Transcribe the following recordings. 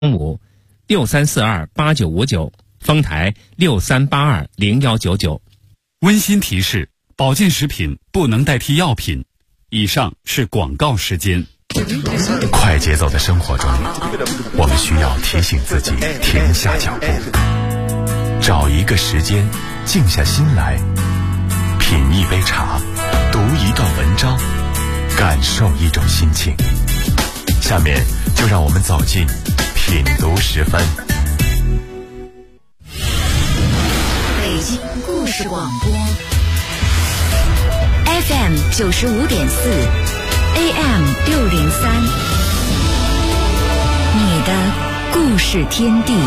5 63428959，丰台63820199。 温馨提示：保健食品不能代替药品。以上是广告时间。 快节奏的生活中，我们需要提醒自己停下脚步，找一个时间静下心来，品一杯茶，读一段文章，感受一种心情。下面就让我们走进品读时分。 北京故事广播 FM 95.4 AM 603，你的故事天地。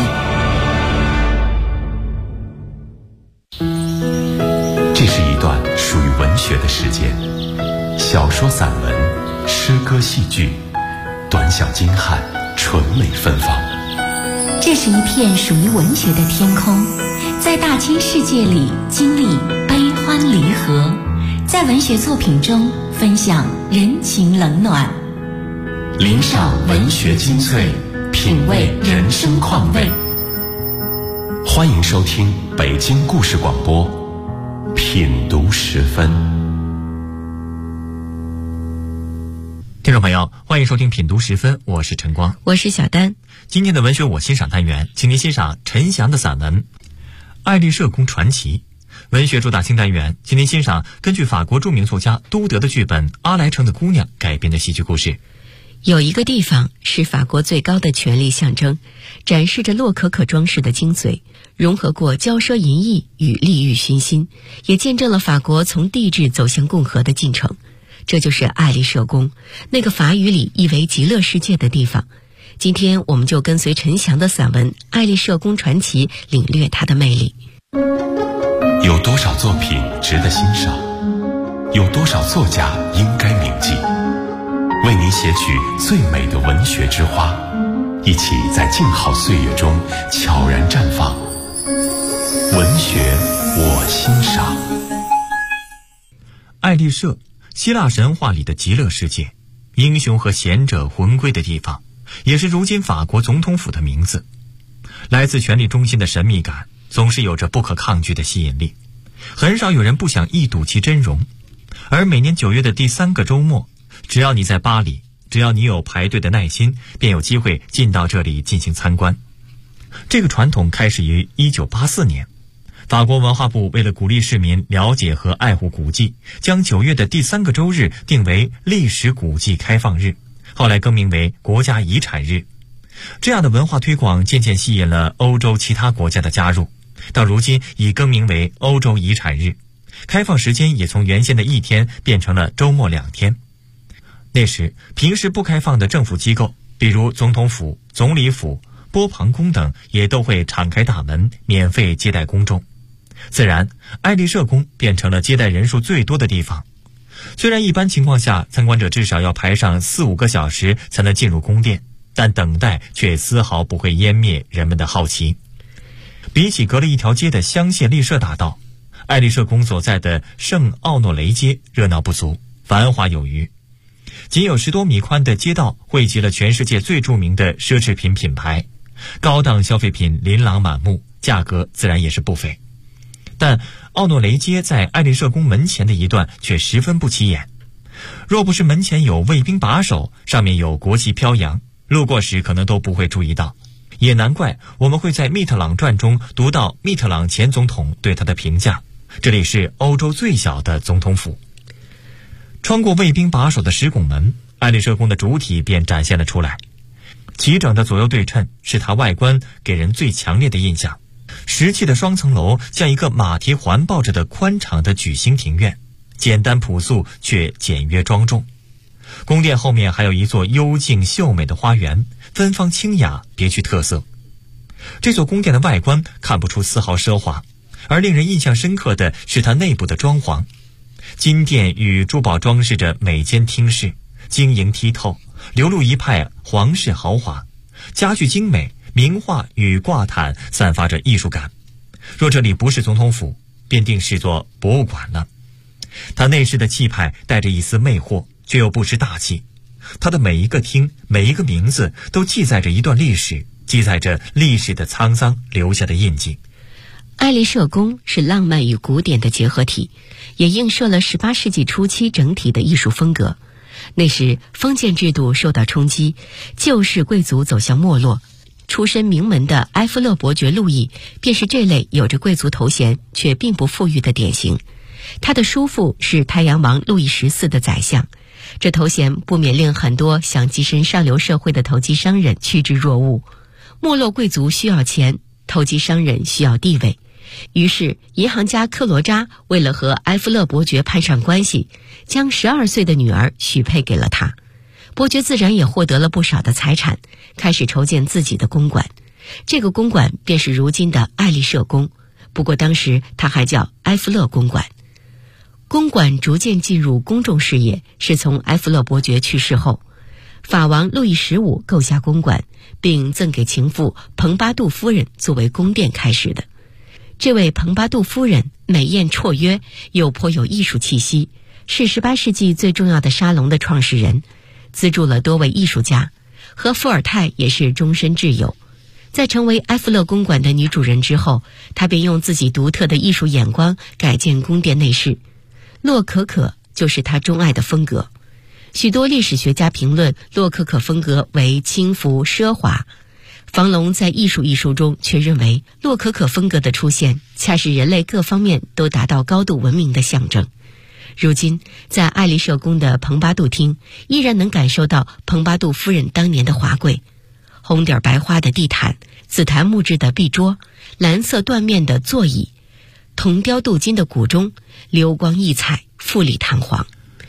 这是一段属于文学的时间，小说、散文、诗歌、戏剧，短小精悍，纯美芬芳。 这是一片属于文学的天空，在大千世界里经历悲欢离合，在文学作品中分享人情冷暖， 聆赏文学精粹，品味人生况味。欢迎收听北京故事广播品读时分。 听众朋友，欢迎收听品读时分，我是陈光， 我是小丹。 今天的文学我欣赏单元，请您欣赏陈翔的散文《爱丽舍宫传奇》。文学主打新单元，请您欣赏根据法国著名作家都德的剧本《阿莱城的姑娘》改编的戏剧故事。 有一个地方是法国最高的权力象征，展示着洛可可装饰的精髓，融合过骄奢淫逸与利欲熏心，也见证了法国从帝制走向共和的进程。这就是爱丽舍宫，那个法语里意为极乐世界的地方。今天我们就跟随陈翔的散文《爱丽舍宫传奇》，领略它的魅力。 有多少作品值得欣赏？有多少作家应该铭记？为您写取最美的文学之花，一起在静好岁月中悄然绽放。文学我欣赏。 爱丽舍，希腊神话里的极乐世界，英雄和贤者魂归的地方，也是如今法国总统府的名字。来自权力中心的神秘感总是有着不可抗拒的吸引力，很少有人不想一睹其真容。而每年9月的第3个周末，只要你在巴黎，只要你有排队的耐心，便有机会进到这里进行参观。这个传统开始于1984年，法国文化部为了鼓励市民了解和爱护古迹，将9月的第3个周日定为历史古迹开放日，后来更名为国家遗产日。这样的文化推广渐渐吸引了欧洲其他国家的加入，到如今已更名为欧洲遗产日，开放时间也从原先的1天变成了周末2天。那时平时不开放的政府机构，比如总统府、总理府、波旁宫等，也都会敞开大门，免费接待公众。自然，爱丽舍宫变成了接待人数最多的地方。虽然一般情况下参观者至少要排上4-5个小时才能进入宫殿，但等待却丝毫不会湮灭人们的好奇。比起隔了一条街的香榭丽舍大道，爱丽舍宫所在的圣奥诺雷街热闹不足，繁华有余。仅有10多米宽的街道汇集了全世界最著名的奢侈品品牌，高档消费品琳琅满目，价格自然也是不菲。但奥诺雷街在爱丽舍宫门前的一段却十分不起眼，若不是门前有卫兵把守，上面有国旗飘扬，路过时可能都不会注意到。也难怪我们会在密特朗传中读到密特朗前总统对他的评价，这里是欧洲最小的总统府。穿过卫兵把守的石拱门，爱丽舍宫的主体便展现了出来。齐整的左右对称是它外观给人最强烈的印象。石砌的双层楼像一个马蹄环抱着的宽敞的矩形庭院，简单朴素却简约庄重。宫殿后面还有一座幽静秀美的花园，芬芳清雅，别具特色。这座宫殿的外观看不出丝毫奢华，而令人印象深刻的是它内部的装潢。金殿与珠宝装饰着每间厅室，晶莹剔透，流露一派皇室豪华。家具精美，名画与挂毯散发着艺术感。若这里不是总统府，便定是座博物馆了。它内饰的气派带着一丝魅惑，却又不失大气。它的每一个厅，每一个名字都记载着一段历史， 记载着历史的沧桑留下的印记。 爱丽舍宫是浪漫与古典的结合体，也映射了18世纪初期整体的艺术风格。那时封建制度受到冲击，旧式贵族走向没落，出身名门的埃夫勒伯爵路易便是这类有着贵族头衔却并不富裕的典型。他的叔父是太阳王路易14的宰相，这头衔不免令很多想跻身上流社会的投机商人趋之若鹜。没落贵族需要钱，投机商人需要地位，于是银行家克罗扎为了和埃夫勒伯爵攀上关系，将12岁的女儿许配给了他。伯爵自然也获得了不少的财产，开始筹建自己的公馆。这个公馆便是如今的爱丽舍宫，不过当时它还叫埃夫勒公馆。公馆逐渐进入公众视野，是从埃夫勒伯爵去世后，法王路易15构下公馆，并赠给情妇蓬巴杜夫人作为宫殿开始的。这位蓬巴杜夫人美艳绰约，又颇有艺术气息，是18世纪最重要的沙龙的创始人，资助了多位艺术家，和伏尔泰也是终身挚友。在成为埃夫勒公馆的女主人之后，她便用自己独特的艺术眼光改建宫殿内饰，洛可可就是她钟爱的风格。许多历史学家评论洛可可风格为轻浮奢华，房龙在艺术一书中却认为洛可可风格的出现恰是人类各方面都达到高度文明的象征。如今在爱丽舍宫的蓬巴杜厅依然能感受到蓬巴杜夫人当年的华贵，红点白花的地毯，紫檀木质的壁桌，蓝色缎面的座椅，铜雕镀金的古钟，流光溢彩，富丽堂皇。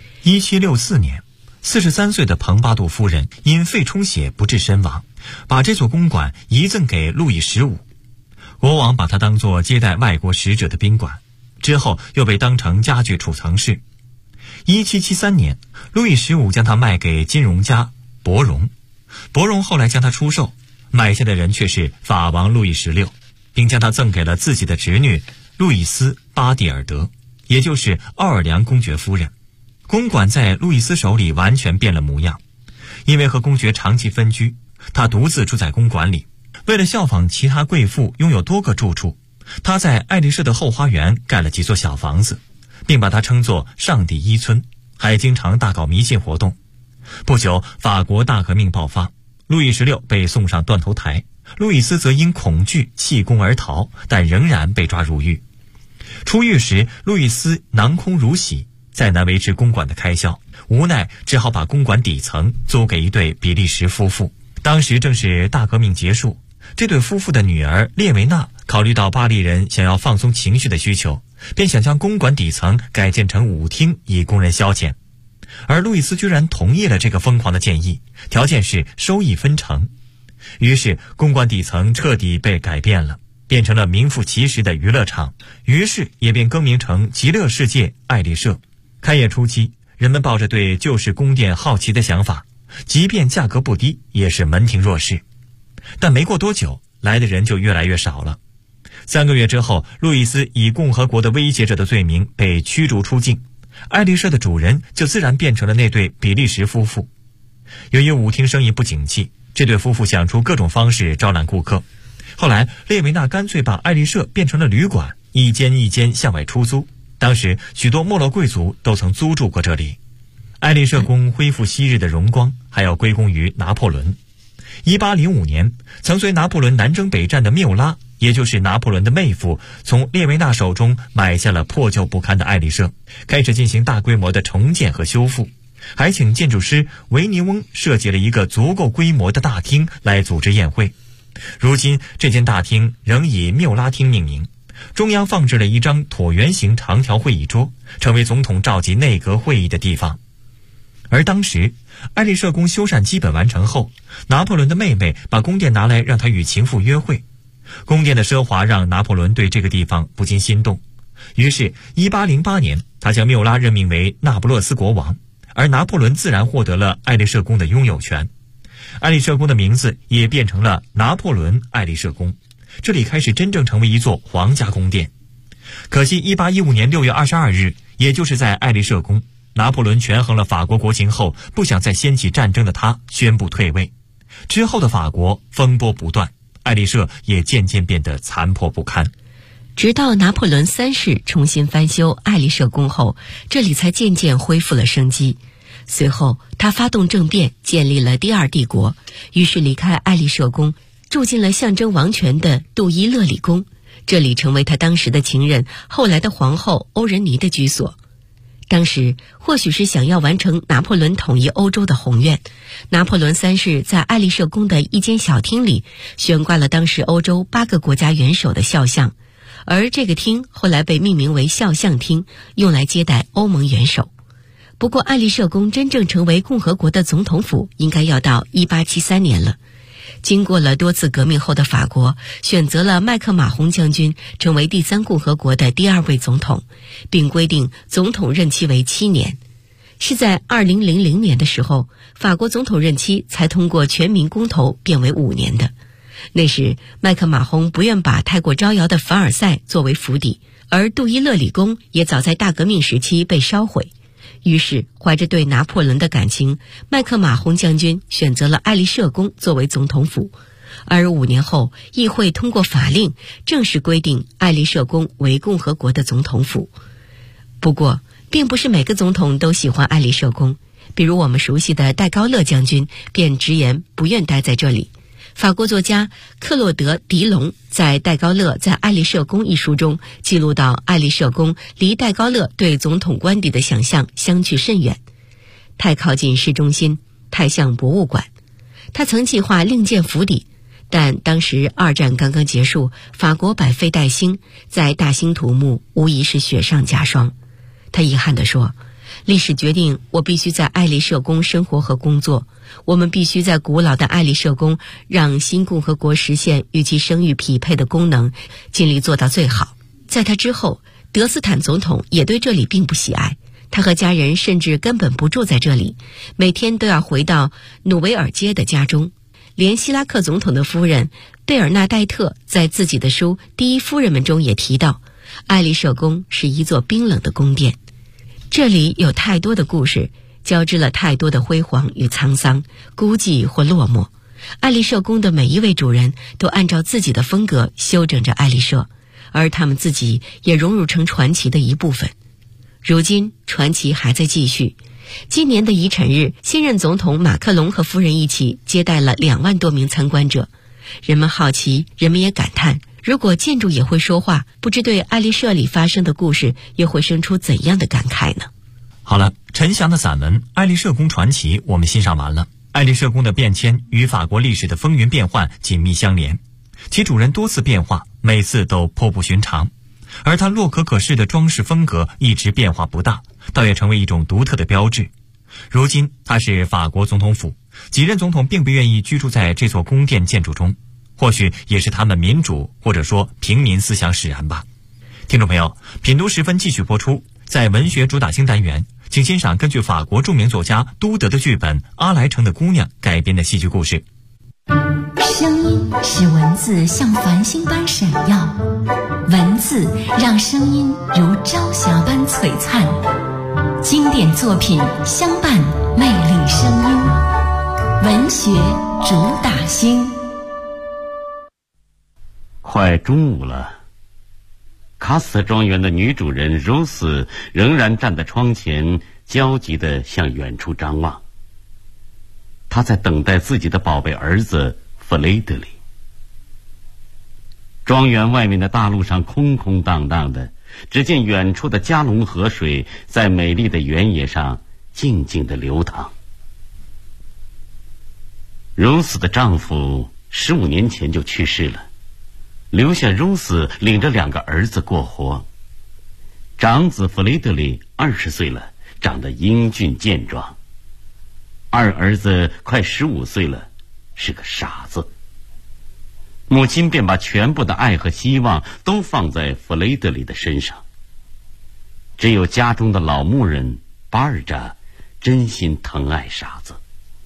1764年，43岁的蓬巴杜夫人因肺充血不治身亡，把这座公馆遗赠给路易15。国王把它当作接待外国使者的宾馆，之后又被当成家具储藏室。1773年，路易15将它卖给金融家伯荣，伯荣后来将它出售，买下的人却是法王路易16，并将它赠给了自己的侄女路易斯·巴蒂尔德，也就是奥尔良公爵夫人。公馆在路易斯手里完全变了模样，因为和公爵长期分居，他独自住在公馆里。为了效仿其他贵妇拥有多个住处，他在爱丽舍的后花园盖了几座小房子，并把它称作上帝一村，还经常大搞迷信活动。不久，法国大革命爆发，路易16被送上断头台，路易斯则因恐惧弃宫而逃，但仍然被抓入狱。出狱时，路易斯囊空如洗，再难维持公馆的开销，无奈只好把公馆底层租给一对比利时夫妇。当时正是大革命结束，这对夫妇的女儿列维娜考虑到巴黎人想要放松情绪的需求，便想将公馆底层改建成舞厅，以供人消遣。而路易斯居然同意了这个疯狂的建议，条件是收益分成。于是公馆底层彻底被改变了，变成了名副其实的娱乐场，于是也便更名成极乐世界爱丽舍。开业初期，人们抱着对旧式宫殿好奇的想法，即便价格不低，也是门庭若市。但没过多久，来的人就越来越少了。3个月之后，路易斯以共和国的威胁者的罪名被驱逐出境，爱丽舍的主人就自然变成了那对比利时夫妇。由于舞厅生意不景气，这对夫妇想出各种方式招揽顾客。后来列维娜干脆把爱丽舍变成了旅馆，一间一间向外出租。当时许多没落贵族都曾租住过这里。爱丽舍宫恢复昔日的荣光，还要归功于拿破仑。1805年，曾随拿破仑南征北战的缪拉，也就是拿破仑的妹夫，从列维娜手中买下了破旧不堪的爱丽舍，开始进行大规模的重建和修复，还请建筑师维尼翁设计了一个足够规模的大厅来组织宴会。如今这间大厅仍以缪拉厅命名，中央放置了一张椭圆形长条会议桌，成为总统召集内阁会议的地方。而当时爱丽舍宫修缮基本完成后，拿破仑的妹妹把宫殿拿来让他与情妇约会。宫殿的奢华让拿破仑对这个地方不禁心动，于是1808年他将缪拉任命为那不勒斯国王，而拿破仑自然获得了爱丽舍宫的拥有权。爱丽舍宫的名字也变成了拿破仑爱丽舍宫，这里开始真正成为一座皇家宫殿。可惜1815年6月22日，也就是在爱丽舍宫，拿破仑权衡了法国国情后，不想再掀起战争的他宣布退位。 之后的法国风波不断，爱丽舍也渐渐变得残破不堪。 直到拿破仑3世重新翻修爱丽舍宫后，这里才渐渐恢复了生机。随后他发动政变，建立了第二帝国，于是离开爱丽舍宫，住进了象征王权的杜伊勒里宫，这里成为他当时的情人后来的皇后欧仁妮的居所。当时或许是想要完成拿破仑统一欧洲的宏愿，拿破仑3世在爱丽舍宫的一间小厅里悬挂了当时欧洲8个国家元首的肖像，而这个厅后来被命名为肖像厅，用来接待欧盟元首。不过爱丽舍宫真正成为共和国的总统府应该要到1873年了。经过了多次革命后的法国选择了麦克马洪将军成为第3共和国的第2位总统，并规定总统任期为7年。是在2000年的时候，法国总统任期才通过全民公投变为5年的。那时麦克马洪不愿把太过招摇的凡尔赛作为府邸，而杜伊勒里宫也早在大革命时期被烧毁。于是怀着对拿破仑的感情，麦克马洪将军选择了爱丽舍宫作为总统府，而5年后议会通过法令，正式规定爱丽舍宫为共和国的总统府。不过并不是每个总统都喜欢爱丽舍宫，比如我们熟悉的戴高乐将军便直言不愿待在这里。法国作家克洛德·迪龙在《戴高乐在爱丽舍宫》一书中记录到，爱丽舍宫离戴高乐对总统官邸的想象相去甚远，太靠近市中心，太像博物馆。他曾计划另建府邸，但当时2战刚刚结束，法国百废待兴，在大兴土木无疑是雪上加霜。他遗憾地说，历史决定我必须在爱丽舍宫生活和工作，我们必须在古老的爱丽舍宫让新共和国实现与其声誉匹配的功能，尽力做到最好。在他之后，德斯坦总统也对这里并不喜爱，他和家人甚至根本不住在这里，每天都要回到努维尔街的家中。连希拉克总统的夫人贝尔纳代特在自己的书《第一夫人们》中也提到，爱丽舍宫是一座冰冷的宫殿。这里有太多的故事，交织了太多的辉煌与沧桑，孤寂或落寞。爱丽舍宫的每一位主人都按照自己的风格修整着爱丽舍，而他们自己也融入成传奇的一部分。如今传奇还在继续。今年的遗产日，新任总统马克龙和夫人一起接待了2万多名参观者。人们好奇，人们也感叹，如果建筑也会说话，不知对爱丽舍里发生的故事又会生出怎样的感慨呢？ 好了，陈翔的散文《爱丽舍宫传奇》我们欣赏完了。爱丽舍宫的变迁与法国历史的风云变幻紧密相连，其主人多次变化，每次都颇不寻常。而它洛可可式的装饰风格一直变化不大，倒也成为一种独特的标志。如今它是法国总统府，几任总统并不愿意居住在这座宫殿建筑中，或许也是他们民主或者说平民思想使然吧。听众朋友，品读时分继续播出，在文学主打星单元，请欣赏根据法国著名作家都德的剧本《阿莱城的姑娘》改编的戏剧故事。 声音使文字像繁星般闪耀，文字让声音如朝霞般璀璨。经典作品相伴魅力声音，文学主打星。 快中午了，卡斯特庄园的女主人柔斯仍然站在窗前，焦急地向远处张望。她在等待自己的宝贝儿子弗雷德里。庄园外面的大路上空空荡荡的，只见远处的加龙河水在美丽的原野上静静地流淌。柔斯的丈夫15年前就去世了，留下柔斯领着2个儿子过活。长子弗雷德里20岁了，长得英俊健壮；二儿子快15岁了，是个傻子。母亲便把全部的爱和希望都放在弗雷德里的身上。只有家中的老牧人巴尔扎真心疼爱傻子。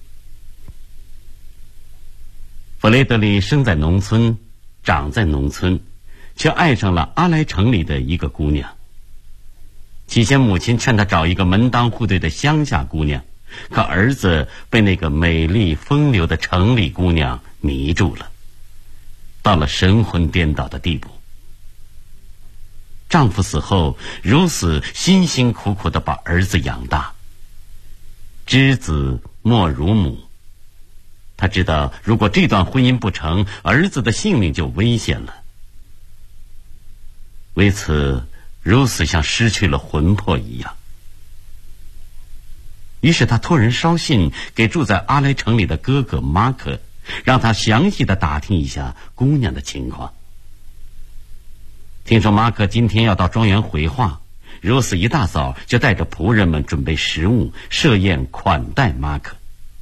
弗雷德里生在农村，长在农村，却爱上了阿莱城里的一个姑娘。起先母亲劝他找一个门当户对的乡下姑娘， 可儿子被那个美丽风流的城里姑娘迷住了，到了神魂颠倒的地步。丈夫死后，如此辛辛苦苦地把儿子养大，知子莫如母。她知道，如果这段婚姻不成，儿子的性命就危险了。为此，如此像失去了魂魄一样。于是他托人捎信给住在阿莱城里的哥哥马克，让他详细的打听一下姑娘的情况。听说马克今天要到庄园回话，如此一大早就带着仆人们准备食物，设宴款待马克。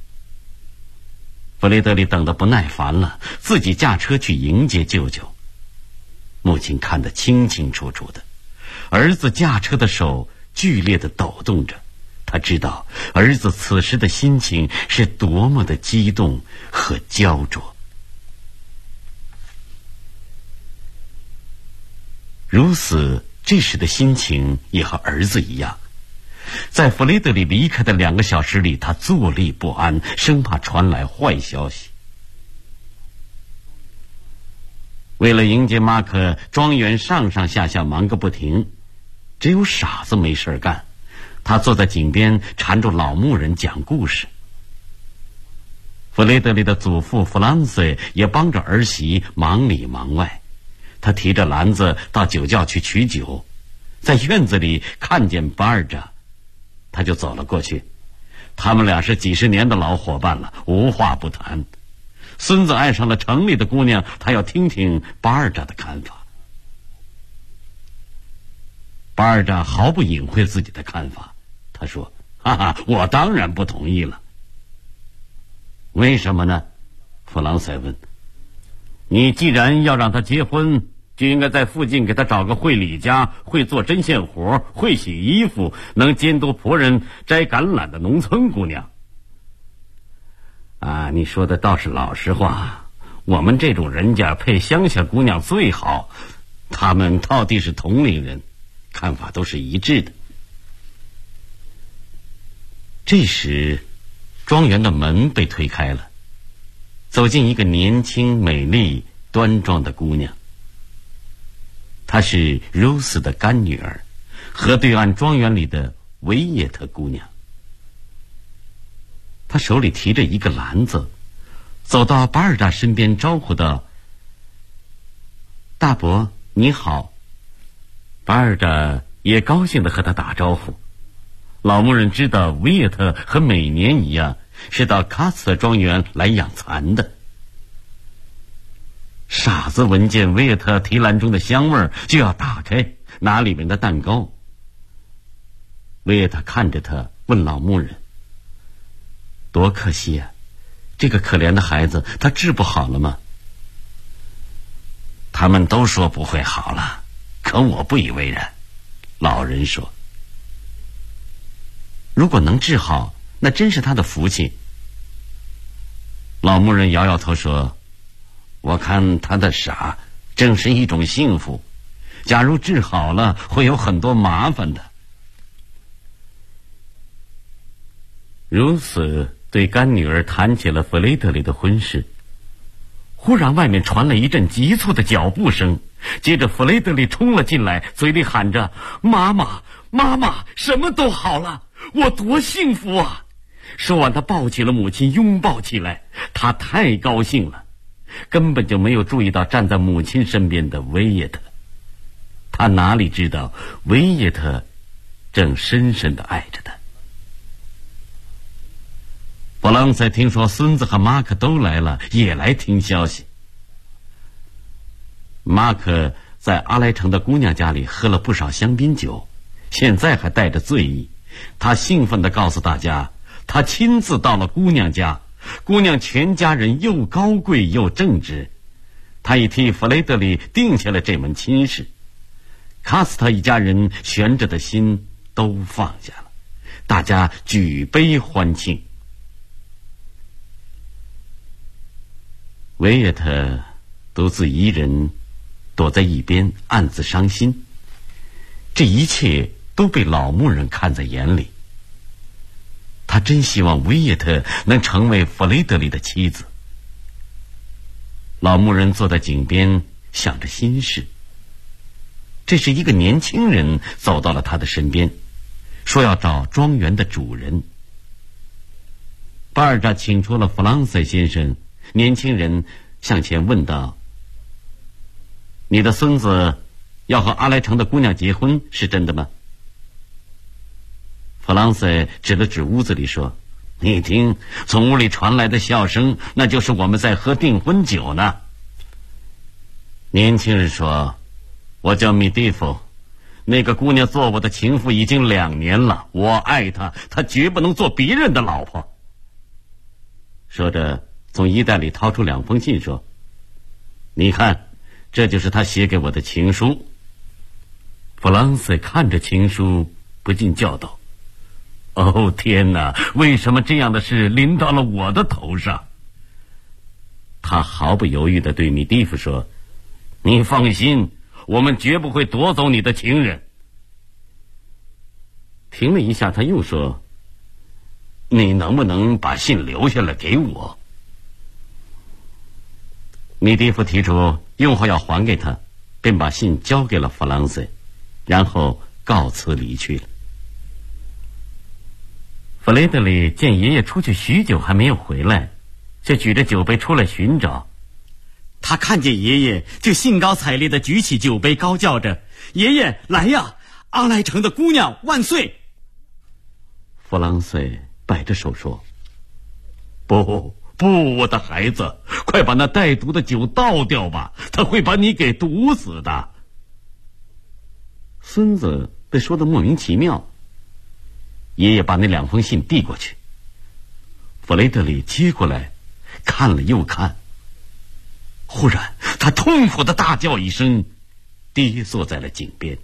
弗雷德里等得不耐烦了，自己驾车去迎接舅舅。母亲看得清清楚楚的，儿子驾车的手剧烈的抖动着，他知道儿子此时的心情是多么的激动和焦灼。如此这时的心情也和儿子一样，在弗雷德里离开的2个小时里，他坐立不安，生怕传来坏消息。为了迎接马克，庄园上上下下忙个不停，只有傻子没事干，他坐在井边缠住老牧人讲故事。弗雷德里的祖父弗朗塞也帮着儿媳忙里忙外，他提着篮子到酒窖去取酒，在院子里看见巴尔扎，他就走了过去。他们俩是几十年的老伙伴了，无话不谈。孙子爱上了城里的姑娘，他要听听巴尔扎的看法。巴尔扎毫不隐晦自己的看法，他说：哈哈，我当然不同意了。为什么呢？弗朗塞问。你既然要让他结婚，就应该在附近给他找个会理家、会做针线活、会洗衣服、能监督仆人摘橄榄的农村姑娘。啊，你说的倒是老实话，我们这种人家配乡下姑娘最好，他们到底是同龄人，看法都是一致的。这时，庄园的门被推开了，走进一个年轻、美丽、端庄的姑娘。她是如斯的干女儿，河对岸庄园里的维耶特姑娘。她手里提着一个篮子，走到巴尔扎身边招呼道：大伯你好。巴尔扎也高兴地和他打招呼。老牧人知道维耶特和每年一样是到卡斯特庄园来养蚕的。傻子闻见维耶特提篮中的香味就要打开拿里面的蛋糕。维耶特看着他问老牧人：多可惜啊，这个可怜的孩子他治不好了吗？他们都说不会好了，可我不以为然。老人说：如果能治好，那真是他的福气。老牧人摇摇头说：我看他的傻正是一种幸福，假如治好了会有很多麻烦的。如此对干女儿谈起了弗雷德里的婚事。忽然外面传来一阵急促的脚步声，接着弗雷德里冲了进来，嘴里喊着：妈妈妈妈，什么都好了，我多幸福啊。说完他抱起了母亲，拥抱起来，他太高兴了，根本就没有注意到站在母亲身边的维耶特。他哪里知道维耶特正深深地爱着他。弗朗塞听说孙子和马克都来了，也来听消息。马克在阿莱城的姑娘家里喝了不少香槟酒，现在还带着醉意。他兴奋地告诉大家，他亲自到了姑娘家，姑娘全家人又高贵又正直。他已替弗雷德里定下了这门亲事。卡斯特一家人悬着的心都放下了，大家举杯欢庆。维耶特独自一人躲在一边暗自伤心，这一切都被老牧人看在眼里。 他真希望维耶特能成为弗雷德里的妻子。老牧人坐在井边想着心事。这时一个年轻人走到了他的身边，说要找庄园的主人。巴尔扎请出了弗朗塞先生，年轻人向前问道：你的孙子要和阿莱城的姑娘结婚，是真的吗？弗朗塞指了指屋子里说：你听，从屋里传来的笑声，那就是我们在喝订婚酒呢。年轻人说：我叫米蒂夫，那个姑娘做我的情妇已经2年了，我爱她，她绝不能做别人的老婆。说着从衣袋里掏出2封信说：你看，这就是他写给我的情书。弗朗塞看着情书不禁叫道：哦天哪，为什么这样的事临到了我的头上？他毫不犹豫地对米蒂夫说：你放心，我们绝不会夺走你的情人。停了一下，他又说：你能不能把信留下来给我？米蒂夫提出用后要还给他，便把信交给了弗朗塞，然后告辞离去了。弗雷德里见爷爷出去许久还没有回来，就举着酒杯出来寻找。 他看见爷爷，就兴高采烈地举起酒杯，高叫着：爷爷来呀，阿莱城的姑娘万岁！ 弗朗塞摆着手说：不，我的孩子，快把那带毒的酒倒掉吧，他会把你给毒死的。孙子被说得莫名其妙。爷爷把那2封信递过去，弗雷德里接过来看了又看，忽然他痛苦地大叫一声，跌坐在了井边。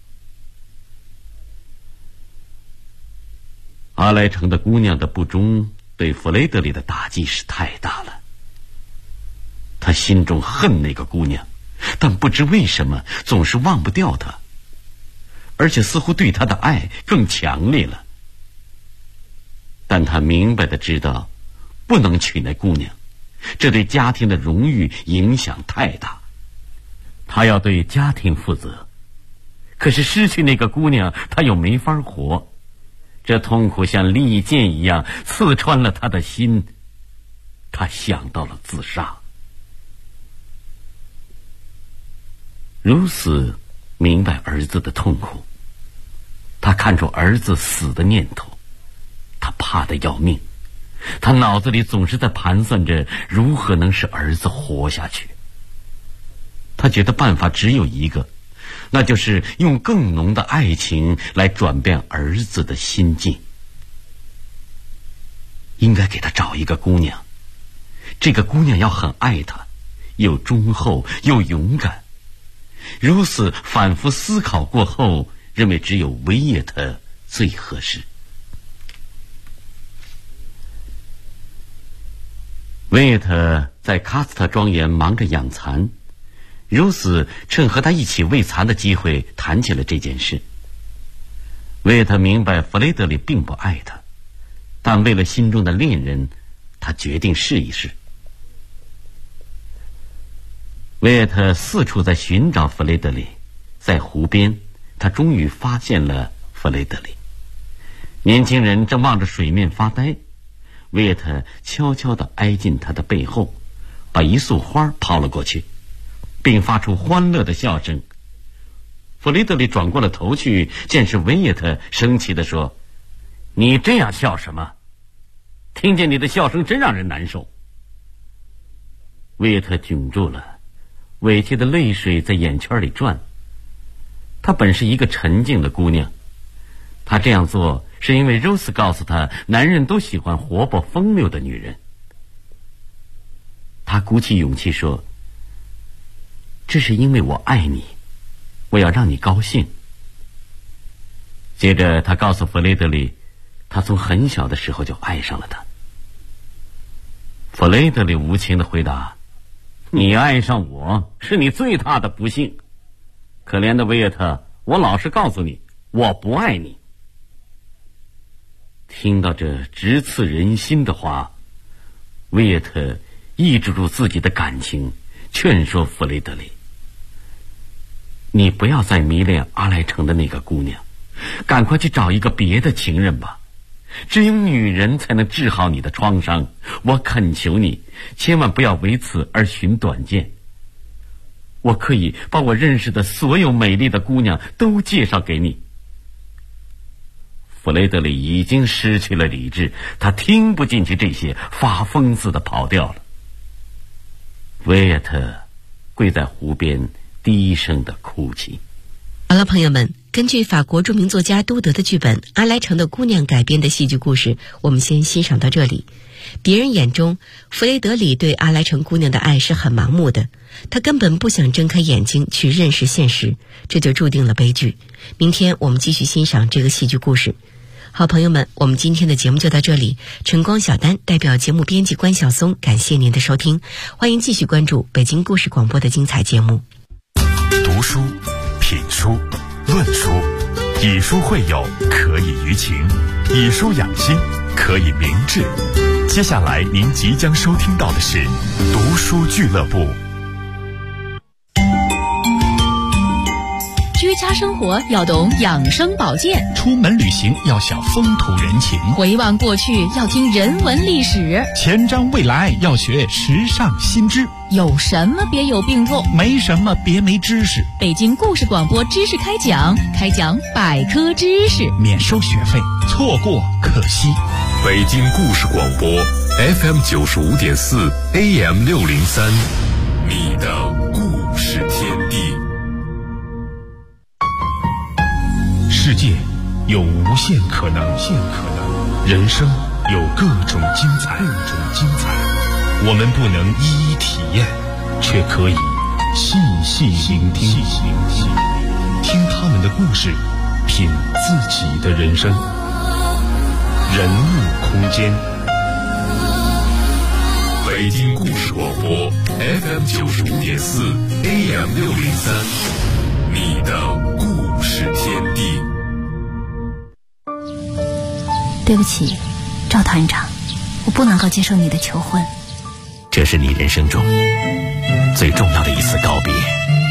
阿莱城的姑娘的不忠对弗雷德里的打击是太大了。他心中恨那个姑娘，但不知为什么总是忘不掉她，而且似乎对她的爱更强烈了。但他明白地知道，不能娶那姑娘，这对家庭的荣誉影响太大。他要对家庭负责，可是失去那个姑娘，他又没法活。这痛苦像利剑一样刺穿了他的心，他想到了自杀。如此明白儿子的痛苦，他看出儿子死的念头，他怕得要命，他脑子里总是在盘算着如何能使儿子活下去。他觉得办法只有一个，那就是用更浓的爱情来转变儿子的心境。应该给他找一个姑娘，这个姑娘要很爱他，又忠厚又勇敢。如此反复思考过后，认为只有维也特最合适。维也特在喀斯特庄园忙着养蚕，如此趁和他一起喂蚕的机会谈起了这件事。维也特明白弗雷德里并不爱他，但为了心中的恋人，他决定试一试。维也特四处在寻找弗雷德里，在湖边，他终于发现了弗雷德里。年轻人正望着水面发呆，维也特悄悄地挨近他的背后，把一束花抛了过去，并发出欢乐的笑声。弗雷德里转过了头去，见是维也特，生气地说：你这样笑什么？听见你的笑声真让人难受。维也特窘住了，委屈的泪水在眼圈里转。她本是一个沉静的姑娘，她这样做是因为 Rose 告诉她，男人都喜欢活泼风流的女人。她鼓起勇气说：这是因为我爱你，我要让你高兴。接着她告诉弗雷德里，她从很小的时候就爱上了他。弗雷德里无情地回答：你爱上我是你最大的不幸。可怜的维也特，我老实告诉你，我不爱你。 听到这直刺人心的话，维耶特抑制住自己的感情，劝说弗雷德里：你不要再迷恋阿莱城的那个姑娘，赶快去找一个别的情人吧。只有女人才能治好你的创伤，我恳求你，千万不要为此而寻短见。我可以把我认识的所有美丽的姑娘都介绍给你。弗雷德里已经失去了理智，他听不进去这些，发疯似的跑掉了。维耶特跪在湖边低声的哭泣。 好了，朋友们，根据法国著名作家都德的剧本《阿莱城的姑娘》改编的戏剧故事，我们先欣赏到这里。别人眼中，弗雷德里对阿莱城姑娘的爱是很盲目的，他根本不想睁开眼睛去认识现实，这就注定了悲剧。明天我们继续欣赏这个戏剧故事。好朋友们，我们今天的节目就到这里。晨光小丹代表节目编辑关晓松，感谢您的收听，欢迎继续关注北京故事广播的精彩节目。 读书、品书、论书，以书会友，可以娱情；以书养心，可以明志。接下来您即将收听到的是读书俱乐部。 居家生活要懂养生保健， 出门旅行要晓风土人情， 回望过去要听人文历史， 前瞻未来要学时尚新知。 有什么别有病痛， 没什么别没知识。 北京故事广播知识开讲百科知识， 免收学费，错过可惜。 北京故事广播 FM 95.4 AM 603，你的故事天地。 世界有无限可能，人生有各种精彩。我们不能一一体验，却可以细细聆听，听他们的故事，品自己的人生。人物空间， 北京故事广播 FM 95.4 AM 603，你的故事天地。 对不起，赵团长，我不能够接受你的求婚。 这是你人生中最重要的一次告别，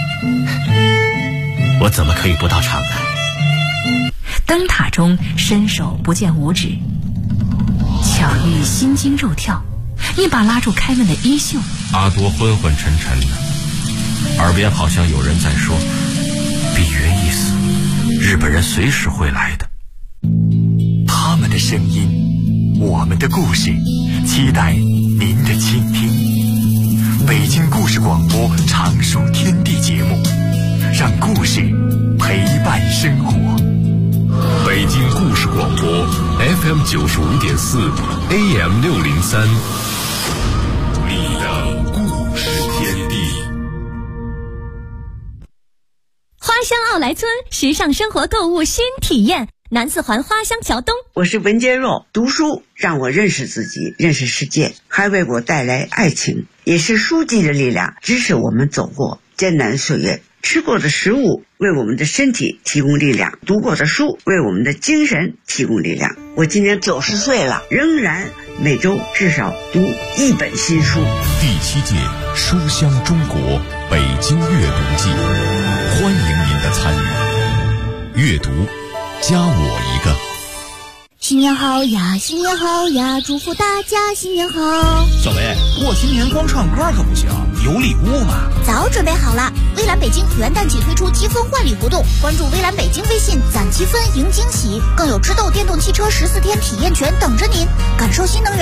我怎么可以不到场呢？ 灯塔中伸手不见五指，巧遇心惊肉跳，一把拉住开门的衣袖。 阿多昏昏沉沉的，耳边好像有人在说：比约一死，日本人随时会来的。 他们的声音，我们的故事，期待您的倾听。北京故事广播常书天地节目，让故事陪伴生活。北京故事广播 FM 95.4 AM 603，你的故事天地。 花乡奥莱村时尚生活购物新体验，南四环花乡桥东。 我是文坚若，读书让我认识自己，认识世界，还为我带来爱情，也是书籍的力量支持我们走过艰难岁月。吃过的食物为我们的身体提供力量，读过的书为我们的精神提供力量。我今年90岁了，仍然每周至少读1本新书。 第7届书香中国北京阅读季，欢迎您的参与。阅读加我一个。 新年好呀，新年好呀，祝福大家新年好。 小维，过新年光唱歌可不行，有礼物嘛。 早准备好了，微蓝北京元旦起推出积分换礼活动，关注微蓝北京微信攒积分赢惊喜，更有知豆电动汽车14天体验权等着您，感受新能源